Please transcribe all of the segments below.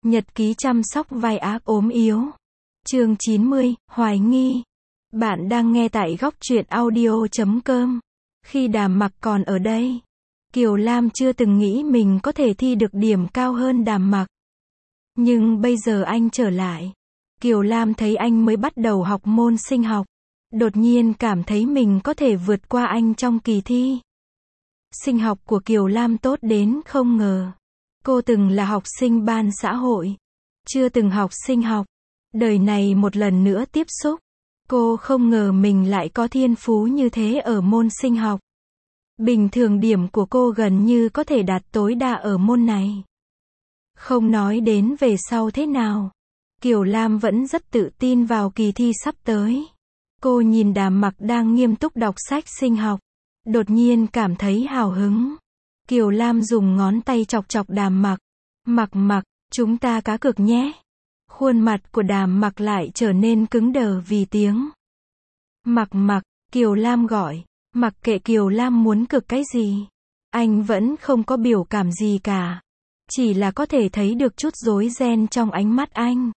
Nhật ký chăm sóc vai ác ốm yếu. Chương 90, hoài nghi. Bạn đang nghe tại góc truyện audio.com. Khi Đàm Mặc còn ở đây, Kiều Lam chưa từng nghĩ mình có thể thi được điểm cao hơn Đàm Mặc. Nhưng bây giờ anh trở lại. Kiều Lam thấy anh mới bắt đầu học môn sinh học. Đột nhiên cảm thấy mình có thể vượt qua anh trong kỳ thi. Sinh học của Kiều Lam tốt đến không ngờ. Cô từng là học sinh ban xã hội, chưa từng học sinh học. Đời này một lần nữa tiếp xúc. Cô không ngờ mình lại có thiên phú như thế ở môn sinh học. Bình thường điểm của cô gần như có thể đạt tối đa ở môn này. Không nói đến về sau thế nào, Kiều Lam vẫn rất tự tin vào kỳ thi sắp tới. Cô nhìn Đàm Mặc đang nghiêm túc đọc sách sinh học, đột nhiên cảm thấy hào hứng. Kiều Lam dùng ngón tay chọc chọc Đàm Mặc. Mặc, chúng ta cá cược nhé. Khuôn mặt của Đàm Mặc lại trở nên cứng đờ vì tiếng. Mặc, Kiều Lam gọi. Mặc kệ Kiều Lam muốn cược cái gì. Anh vẫn không có biểu cảm gì cả. Chỉ là có thể thấy được chút rối ren trong ánh mắt anh.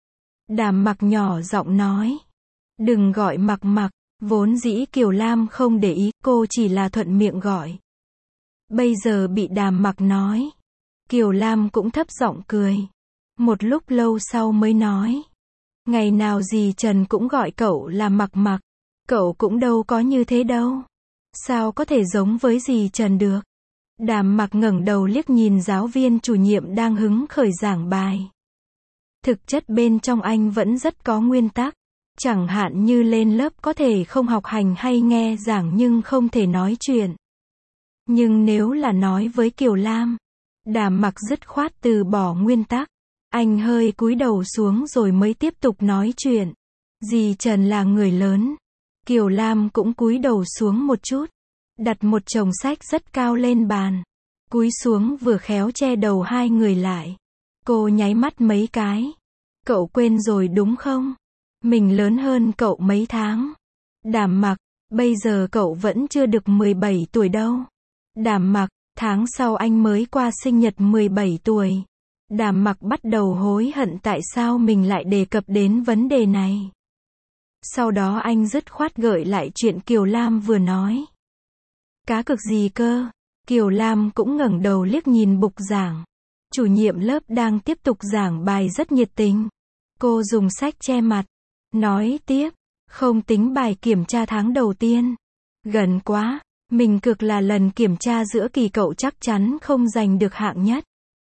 Đàm Mặc nhỏ giọng nói. Đừng gọi Mặc. Vốn dĩ Kiều Lam không để ý, cô chỉ là thuận miệng gọi. Bây giờ bị Đàm Mặc nói. Kiều Lam cũng thấp giọng cười. Một lúc lâu sau mới nói. Ngày nào dì Trần cũng gọi cậu là Mặc. Cậu cũng đâu có như thế đâu. Sao có thể giống với dì Trần được? Đàm Mặc ngẩng đầu liếc nhìn giáo viên chủ nhiệm đang hứng khởi giảng bài. Thực chất bên trong anh vẫn rất có nguyên tắc. Chẳng hạn như lên lớp có thể không học hành hay nghe giảng nhưng không thể nói chuyện. Nhưng nếu là nói với Kiều Lam, Đàm Mặc dứt khoát từ bỏ nguyên tắc. Anh hơi cúi đầu xuống rồi mới tiếp tục nói chuyện. Dì Trần là người lớn. Kiều Lam cũng cúi đầu xuống một chút. Đặt một chồng sách rất cao lên bàn. Cúi xuống vừa khéo che đầu hai người lại. Cô nháy mắt mấy cái. Cậu quên rồi đúng không? Mình lớn hơn cậu mấy tháng. Đàm Mặc, bây giờ cậu vẫn chưa được 17 tuổi đâu. Đàm Mặc, tháng sau anh mới qua sinh nhật 17 tuổi. Đàm Mặc bắt đầu hối hận tại sao mình lại đề cập đến vấn đề này. Sau đó anh dứt khoát gợi lại chuyện Kiều Lam vừa nói. Cá cược gì cơ? Kiều Lam cũng ngẩng đầu liếc nhìn bục giảng. Chủ nhiệm lớp đang tiếp tục giảng bài rất nhiệt tình. Cô dùng sách che mặt. Nói tiếp, không tính bài kiểm tra tháng đầu tiên. Gần quá, mình cược là lần kiểm tra giữa kỳ cậu chắc chắn không giành được hạng nhất.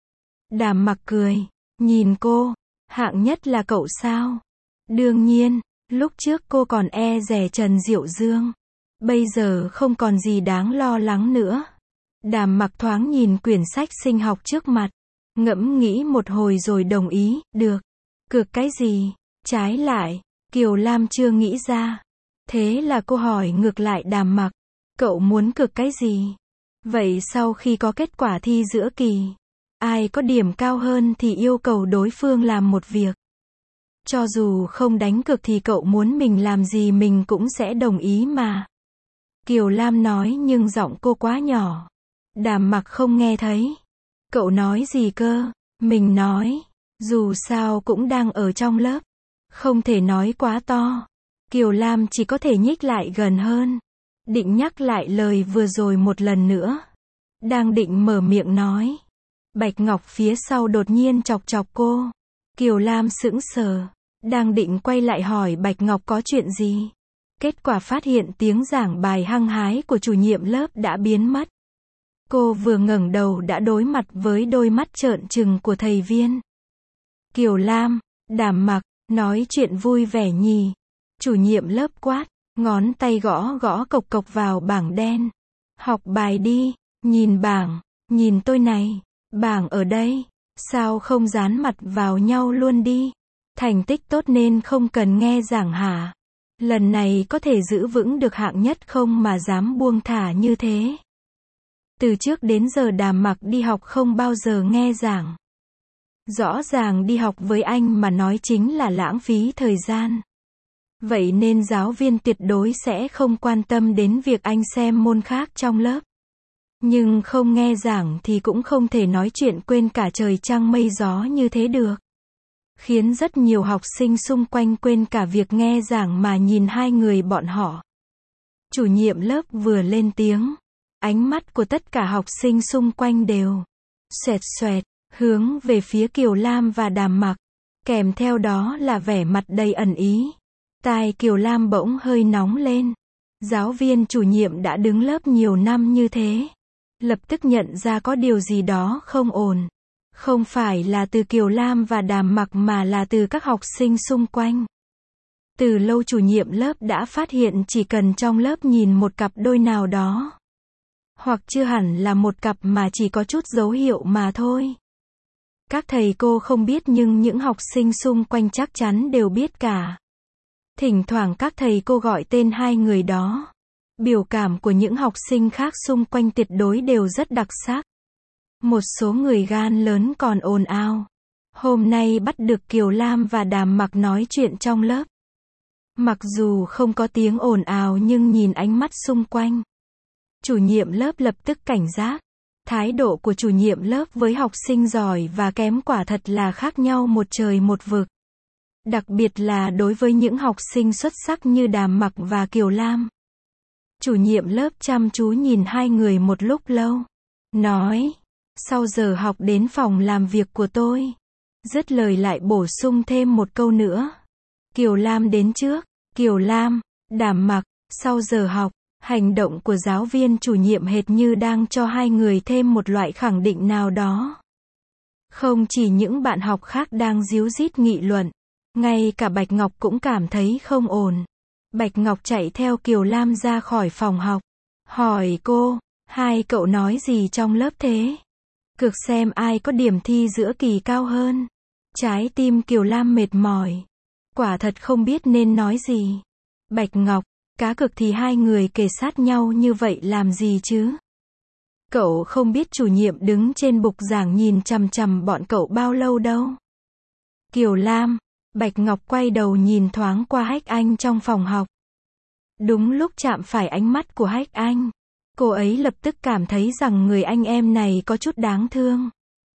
Đàm Mặc cười, nhìn cô, hạng nhất là cậu sao? Đương nhiên, lúc trước cô còn e dè Trần Diệu Dương. Bây giờ không còn gì đáng lo lắng nữa. Đàm Mặc thoáng nhìn quyển sách sinh học trước mặt. Ngẫm nghĩ một hồi rồi đồng ý, được. Cược cái gì? Trái lại, Kiều Lam chưa nghĩ ra. Thế là cô hỏi ngược lại Đàm Mặc. Cậu muốn cược cái gì? Vậy sau khi có kết quả thi giữa kỳ, ai có điểm cao hơn thì yêu cầu đối phương làm một việc. Cho dù không đánh cược thì cậu muốn mình làm gì mình cũng sẽ đồng ý mà. Kiều Lam nói nhưng giọng cô quá nhỏ. Đàm Mặc không nghe thấy. Cậu nói gì cơ? Mình nói. Dù sao cũng đang ở trong lớp. Không thể nói quá to. Kiều Lam chỉ có thể nhích lại gần hơn. Định nhắc lại lời vừa rồi một lần nữa. Đang định mở miệng nói. Bạch Ngọc phía sau đột nhiên chọc chọc cô. Kiều Lam sững sờ. Đang định quay lại hỏi Bạch Ngọc có chuyện gì. Kết quả phát hiện tiếng giảng bài hăng hái của chủ nhiệm lớp đã biến mất. Cô vừa ngẩng đầu đã đối mặt với đôi mắt trợn trừng của thầy viên. Kiều Lam, Đàm Mặc, nói chuyện vui vẻ nhỉ. Chủ nhiệm lớp quát, ngón tay gõ cộc cộc vào bảng đen. Học bài đi, nhìn bảng, nhìn tôi này, bảng ở đây, sao không dán mặt vào nhau luôn đi. Thành tích tốt nên không cần nghe giảng hả? Lần này có thể giữ vững được hạng nhất không mà dám buông thả như thế. Từ trước đến giờ Đàm Mặc đi học không bao giờ nghe giảng. Rõ ràng đi học với anh mà nói chính là lãng phí thời gian. Vậy nên giáo viên tuyệt đối sẽ không quan tâm đến việc anh xem môn khác trong lớp. Nhưng không nghe giảng thì cũng không thể nói chuyện quên cả trời trăng mây gió như thế được. Khiến rất nhiều học sinh xung quanh quên cả việc nghe giảng mà nhìn hai người bọn họ. Chủ nhiệm lớp vừa lên tiếng. Ánh mắt của tất cả học sinh xung quanh đều xoẹt xoẹt, hướng về phía Kiều Lam và Đàm Mặc. Kèm theo đó là vẻ mặt đầy ẩn ý. Tai Kiều Lam bỗng hơi nóng lên. Giáo viên chủ nhiệm đã đứng lớp nhiều năm như thế. Lập tức nhận ra có điều gì đó không ổn. Không phải là từ Kiều Lam và Đàm Mặc mà là từ các học sinh xung quanh. Từ lâu chủ nhiệm lớp đã phát hiện chỉ cần trong lớp nhìn một cặp đôi nào đó. Hoặc chưa hẳn là một cặp mà chỉ có chút dấu hiệu mà thôi. Các thầy cô không biết nhưng những học sinh xung quanh chắc chắn đều biết cả. Thỉnh thoảng các thầy cô gọi tên hai người đó. Biểu cảm của những học sinh khác xung quanh tuyệt đối đều rất đặc sắc. Một số người gan lớn còn ồn ào. Hôm nay bắt được Kiều Lam và Đàm Mặc nói chuyện trong lớp. Mặc dù không có tiếng ồn ào nhưng nhìn ánh mắt xung quanh. Chủ nhiệm lớp lập tức cảnh giác. Thái độ của chủ nhiệm lớp với học sinh giỏi và kém quả thật là khác nhau một trời một vực. Đặc biệt là đối với những học sinh xuất sắc như Đàm Mặc và Kiều Lam. Chủ nhiệm lớp chăm chú nhìn hai người một lúc lâu. Nói, sau giờ học đến phòng làm việc của tôi. Dứt lời lại bổ sung thêm một câu nữa. Kiều Lam đến trước, Kiều Lam, Đàm Mặc, sau giờ học. Hành động của giáo viên chủ nhiệm hệt như đang cho hai người thêm một loại khẳng định nào đó. Không chỉ những bạn học khác đang díu dít nghị luận. Ngay cả Bạch Ngọc cũng cảm thấy không ổn. Bạch Ngọc chạy theo Kiều Lam ra khỏi phòng học. Hỏi cô, hai cậu nói gì trong lớp thế? Cược xem ai có điểm thi giữa kỳ cao hơn. Trái tim Kiều Lam mệt mỏi. Quả thật không biết nên nói gì. Bạch Ngọc, cá cược thì hai người kề sát nhau như vậy làm gì chứ? Cậu không biết chủ nhiệm đứng trên bục giảng nhìn chằm chằm bọn cậu bao lâu đâu. Kiều Lam, Bạch Ngọc quay đầu nhìn thoáng qua Hách Anh trong phòng học. Đúng lúc chạm phải ánh mắt của Hách Anh, cô ấy lập tức cảm thấy rằng người anh em này có chút đáng thương.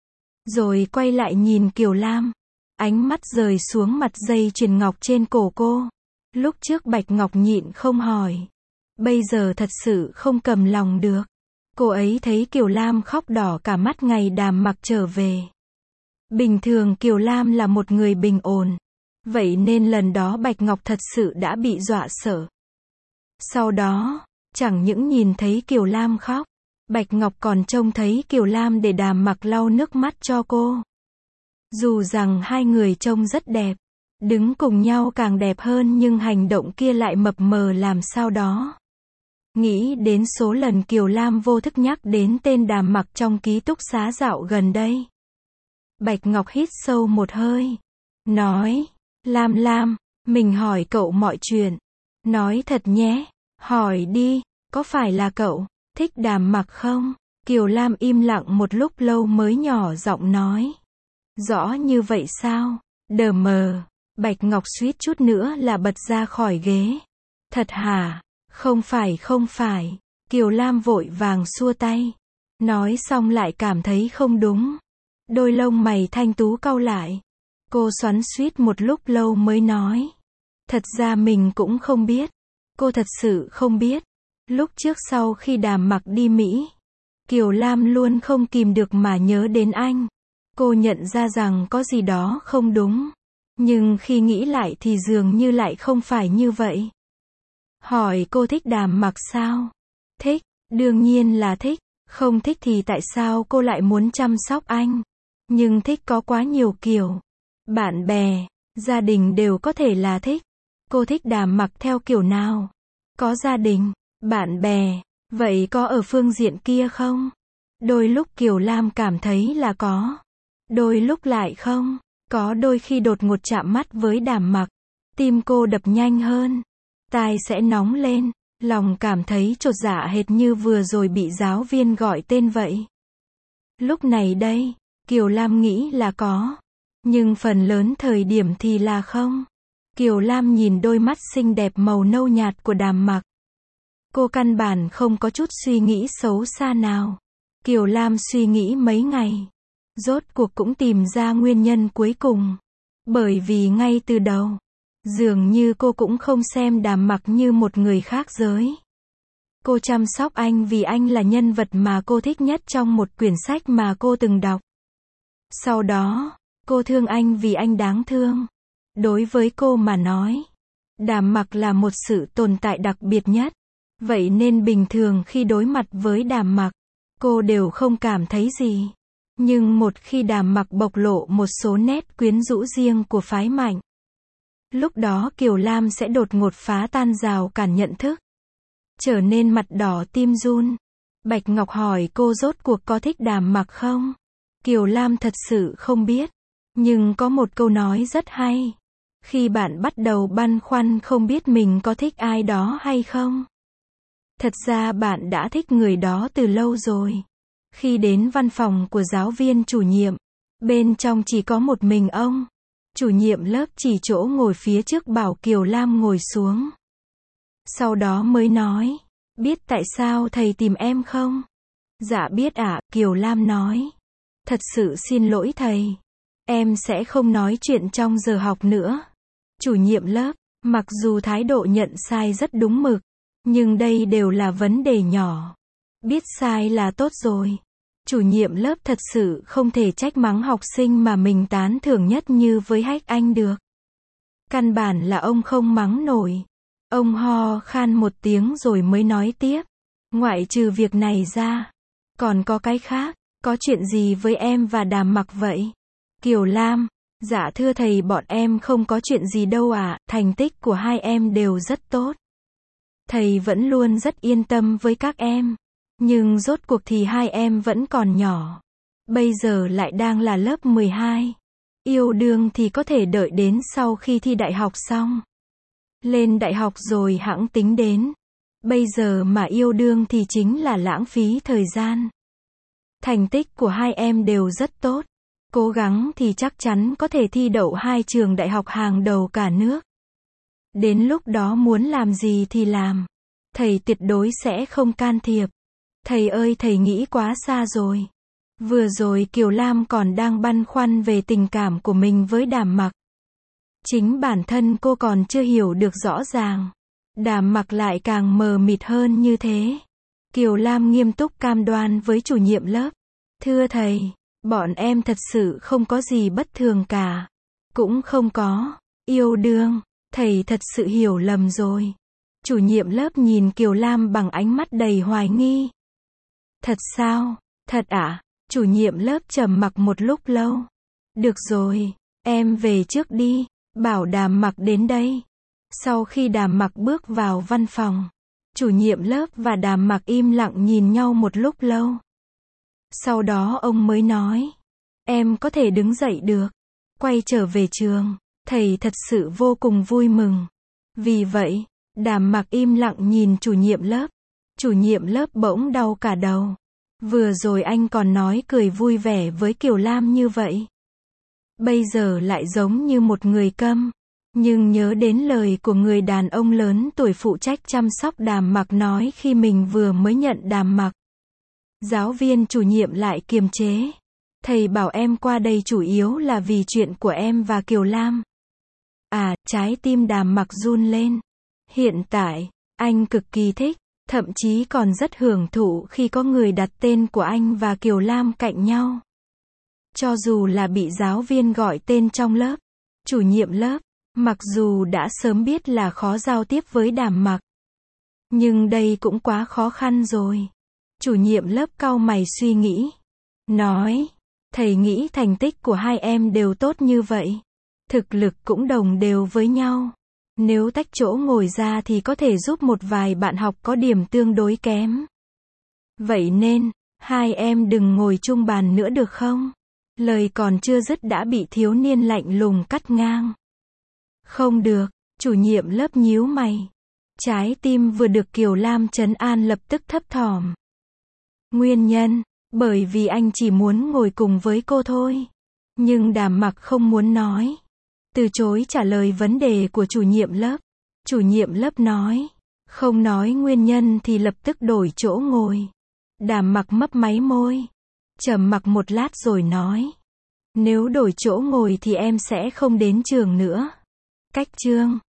Rồi quay lại nhìn Kiều Lam, ánh mắt rời xuống mặt dây chuyền ngọc trên cổ cô. Lúc trước Bạch Ngọc nhịn không hỏi. Bây giờ thật sự không cầm lòng được. Cô ấy thấy Kiều Lam khóc đỏ cả mắt ngày Đàm Mặc trở về. Bình thường Kiều Lam là một người bình ổn. Vậy nên lần đó Bạch Ngọc thật sự đã bị dọa sợ. Sau đó, chẳng những nhìn thấy Kiều Lam khóc, Bạch Ngọc còn trông thấy Kiều Lam để Đàm Mặc lau nước mắt cho cô. Dù rằng hai người trông rất đẹp, đứng cùng nhau càng đẹp hơn nhưng hành động kia lại mập mờ làm sao đó. Nghĩ đến số lần Kiều Lam vô thức nhắc đến tên Đàm Mặc trong ký túc xá dạo gần đây. Bạch Ngọc hít sâu một hơi. Nói, Lam, mình hỏi cậu mọi chuyện. Nói thật nhé, hỏi đi, có phải là cậu thích Đàm Mặc không? Kiều Lam im lặng một lúc lâu mới nhỏ giọng nói. Rõ như vậy sao? Đờ mờ. Bạch Ngọc suýt chút nữa là bật ra khỏi ghế. Thật hả? Không phải. Kiều Lam vội vàng xua tay. Nói xong lại cảm thấy không đúng. Đôi lông mày thanh tú cau lại. Cô xoắn xuýt một lúc lâu mới nói. Thật ra mình cũng không biết. Cô thật sự không biết. Lúc trước sau khi Đàm Mặc đi Mỹ, Kiều Lam luôn không kìm được mà nhớ đến anh. Cô nhận ra rằng có gì đó không đúng. Nhưng khi nghĩ lại thì dường như lại không phải như vậy. Hỏi cô thích Đàm Mặc sao? Thích, đương nhiên là thích. Không thích thì tại sao cô lại muốn chăm sóc anh? Nhưng thích có quá nhiều kiểu. Bạn bè, gia đình đều có thể là thích. Cô thích Đàm Mặc theo kiểu nào? Có gia đình, bạn bè, vậy có ở phương diện kia không? Đôi lúc Kiều Lam cảm thấy là có. Đôi lúc lại không. Có đôi khi đột ngột chạm mắt với Đàm Mặc, tim cô đập nhanh hơn, tai sẽ nóng lên, lòng cảm thấy chột dạ hệt như vừa rồi bị giáo viên gọi tên vậy. Lúc này đây, Kiều Lam nghĩ là có, nhưng phần lớn thời điểm thì là không. Kiều Lam nhìn đôi mắt xinh đẹp màu nâu nhạt của Đàm Mặc. Cô căn bản không có chút suy nghĩ xấu xa nào. Kiều Lam suy nghĩ mấy ngày. Rốt cuộc cũng tìm ra nguyên nhân cuối cùng. Bởi vì ngay từ đầu, dường như cô cũng không xem Đàm Mặc như một người khác giới. Cô chăm sóc anh vì anh là nhân vật mà cô thích nhất trong một quyển sách mà cô từng đọc. Sau đó, cô thương anh vì anh đáng thương. Đối với cô mà nói, Đàm Mặc là một sự tồn tại đặc biệt nhất. Vậy nên bình thường khi đối mặt với Đàm Mặc, cô đều không cảm thấy gì. Nhưng một khi Đàm Mặc bộc lộ một số nét quyến rũ riêng của phái Mạnh, lúc đó Kiều Lam sẽ đột ngột phá tan rào cản nhận thức, trở nên mặt đỏ tim run. Bạch Ngọc hỏi cô rốt cuộc có thích Đàm Mặc không? Kiều Lam thật sự không biết. Nhưng có một câu nói rất hay. Khi bạn bắt đầu băn khoăn không biết mình có thích ai đó hay không, thật ra bạn đã thích người đó từ lâu rồi. Khi đến văn phòng của giáo viên chủ nhiệm, bên trong chỉ có một mình ông. Chủ nhiệm lớp chỉ chỗ ngồi phía trước bảo Kiều Lam ngồi xuống. Sau đó mới nói, biết tại sao thầy tìm em không? Dạ biết ạ, Kiều Lam nói. Thật sự xin lỗi thầy. Em sẽ không nói chuyện trong giờ học nữa. Chủ nhiệm lớp, mặc dù thái độ nhận sai rất đúng mực, nhưng đây đều là vấn đề nhỏ. Biết sai là tốt rồi. Chủ nhiệm lớp thật sự không thể trách mắng học sinh mà mình tán thưởng nhất như với Hách Anh được. Căn bản là ông không mắng nổi. Ông ho khan một tiếng rồi mới nói tiếp. Ngoại trừ việc này ra, còn có cái khác. Có chuyện gì với em và Đàm Mặc vậy? Kiều Lam, dạ thưa thầy, bọn em không có chuyện gì đâu ạ, thành tích của hai em đều rất tốt. Thầy vẫn luôn rất yên tâm với các em. Nhưng rốt cuộc thì hai em vẫn còn nhỏ. Bây giờ lại đang là lớp 12. Yêu đương thì có thể đợi đến sau khi thi đại học xong. Lên đại học rồi hẵng tính đến. Bây giờ mà yêu đương thì chính là lãng phí thời gian. Thành tích của hai em đều rất tốt. Cố gắng thì chắc chắn có thể thi đậu 2 trường đại học hàng đầu cả nước. Đến lúc đó muốn làm gì thì làm. Thầy tuyệt đối sẽ không can thiệp. Thầy ơi, thầy nghĩ quá xa rồi. Vừa rồi Kiều Lam còn đang băn khoăn về tình cảm của mình với Đàm Mặc. Chính bản thân cô còn chưa hiểu được rõ ràng. Đàm Mặc lại càng mờ mịt hơn như thế. Kiều Lam nghiêm túc cam đoan với chủ nhiệm lớp. Thưa thầy, bọn em thật sự không có gì bất thường cả. Cũng không có yêu đương. Thầy thật sự hiểu lầm rồi. Chủ nhiệm lớp nhìn Kiều Lam bằng ánh mắt đầy hoài nghi. Thật sao? Thật ạ? Chủ nhiệm lớp trầm mặc một lúc lâu. Được rồi, em về trước đi, bảo Đàm Mặc đến đây. Sau khi Đàm Mặc bước vào văn phòng, chủ nhiệm lớp và Đàm Mặc im lặng nhìn nhau một lúc lâu. Sau đó ông mới nói, em có thể đứng dậy được, quay trở về trường. Thầy thật sự vô cùng vui mừng. Vì vậy, Đàm Mặc im lặng nhìn chủ nhiệm lớp. Chủ nhiệm lớp bỗng đau cả đầu. Vừa rồi anh còn nói cười vui vẻ với Kiều Lam như vậy. Bây giờ lại giống như một người câm. Nhưng nhớ đến lời của người đàn ông lớn tuổi phụ trách chăm sóc Đàm Mặc nói khi mình vừa mới nhận Đàm Mặc. Giáo viên chủ nhiệm lại kiềm chế. Thầy bảo em qua đây chủ yếu là vì chuyện của em và Kiều Lam. À, trái tim Đàm Mặc run lên. Hiện tại, anh cực kỳ thích, thậm chí còn rất hưởng thụ khi có người đặt tên của anh và Kiều Lam cạnh nhau. Cho dù là bị giáo viên gọi tên trong lớp, chủ nhiệm lớp, mặc dù đã sớm biết là khó giao tiếp với Đàm Mặc, nhưng đây cũng quá khó khăn rồi. Chủ nhiệm lớp cau mày suy nghĩ. Nói, thầy nghĩ thành tích của hai em đều tốt như vậy. Thực lực cũng đồng đều với nhau. Nếu tách chỗ ngồi ra thì có thể giúp một vài bạn học có điểm tương đối kém. Vậy nên, hai em đừng ngồi chung bàn nữa được không? Lời còn chưa dứt đã bị thiếu niên lạnh lùng cắt ngang. Không được, chủ nhiệm lớp nhíu mày. Trái tim vừa được Kiều Lam trấn an lập tức thấp thỏm. Nguyên nhân, bởi vì anh chỉ muốn ngồi cùng với cô thôi. Nhưng Đàm Mặc không muốn nói. Từ chối trả lời vấn đề của chủ nhiệm lớp. Chủ nhiệm lớp nói, không nói nguyên nhân thì lập tức đổi chỗ ngồi. Đàm mặc mấp máy môi. Trầm mặc một lát rồi nói. Nếu đổi chỗ ngồi thì em sẽ không đến trường nữa. Cách chương